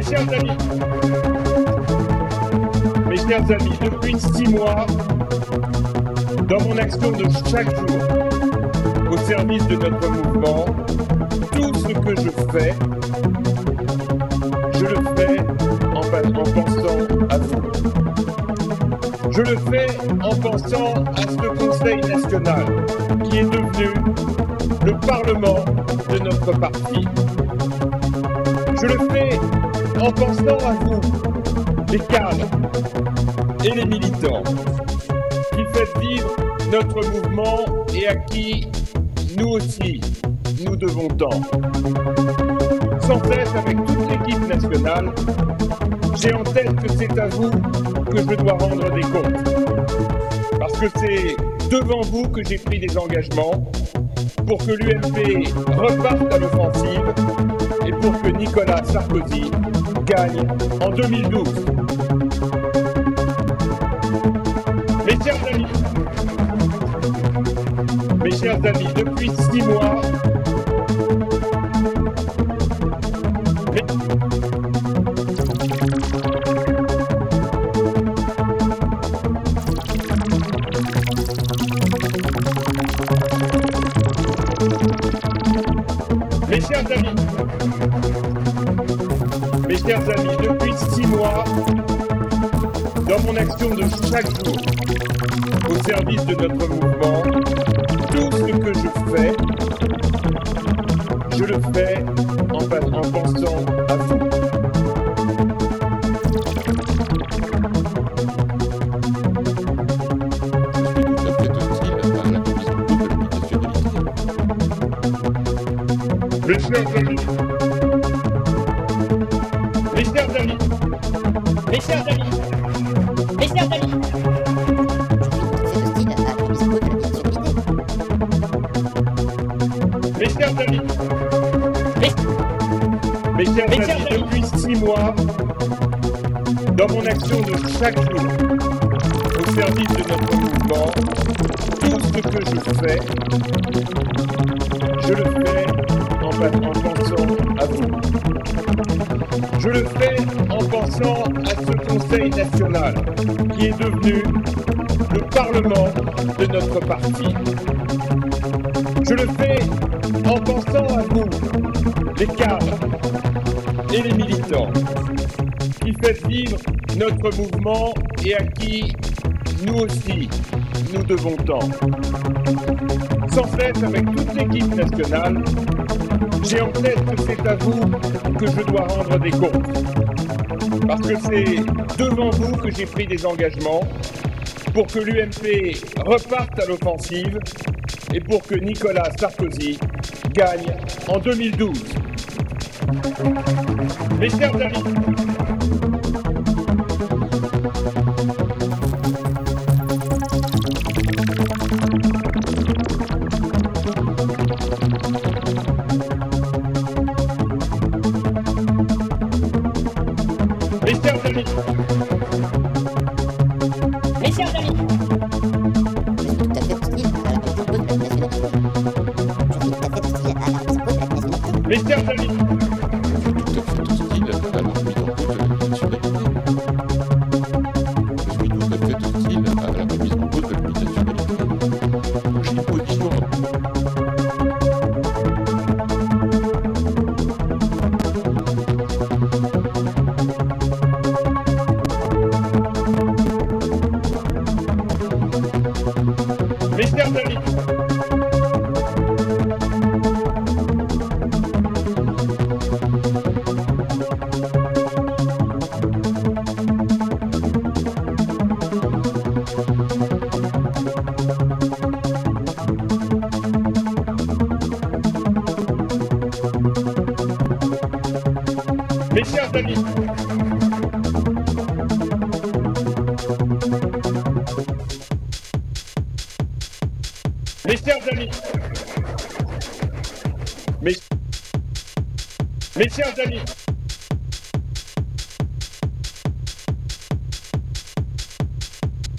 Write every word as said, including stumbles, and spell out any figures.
chers amis, mes chers amis, depuis six mois, dans mon action de chaque jour, au service de notre mouvement, tout ce que je fais, je le fais en, en pensant à vous. Je le fais en pensant à ce Conseil national qui est devenu le Parlement de notre parti. Je le fais en pensant à vous, les cadres et les militants, qui faites vivre notre mouvement et à qui, nous aussi, nous devons tant. Sans cesse, avec toute l'équipe nationale, j'ai en tête que c'est à vous que je dois rendre des comptes. Parce que c'est devant vous que j'ai pris des engagements pour que l'U M P reparte à l'offensive et pour que Nicolas Sarkozy gagne en deux mille douze. Mes chers amis, mes chers amis, depuis six mois, Mes chers amis, mes chers amis, depuis six mois, dans mon action de chaque jour, au service de notre mouvement, tout ce que je fais, je le fais en, en pensant à vous. Mes chers amis, mes chers amis, Mes chers amis, mes chers amis, mes chers amis, mes chers Mes chers amis, amis. depuis six mois, dans mon action de chaque jour, au service de notre mouvement, tout ce que je fais, je le fais en, en pensant à vous. Je le fais en pensant à ce Conseil national qui est devenu le Parlement de notre parti. Je le fais en pensant à vous, les cadres et les militants, qui faites vivre notre mouvement et à qui, nous aussi, nous devons tant. Sans cesse, avec toute l'équipe nationale, j'ai en tête que c'est à vous que je dois rendre des comptes. Parce que c'est devant vous que j'ai pris des engagements pour que l'U M P reparte à l'offensive et pour que Nicolas Sarkozy gagne en deux mille douze. Mes chers amis, mes chers amis, mes chers amis, Je suis tout à fait hostile à la prise en cause de la nationalité. Je suis tout à fait hostile à la prise en cause de la nationalité. mes chers amis, tout à fait hostile à la remise en cause de la nationalité. Je suis tout à fait hostile à la remise en cause de la nationalité. J'ai une position. mes chers amis, mes chers amis, mes chers amis, mes, mes chers amis.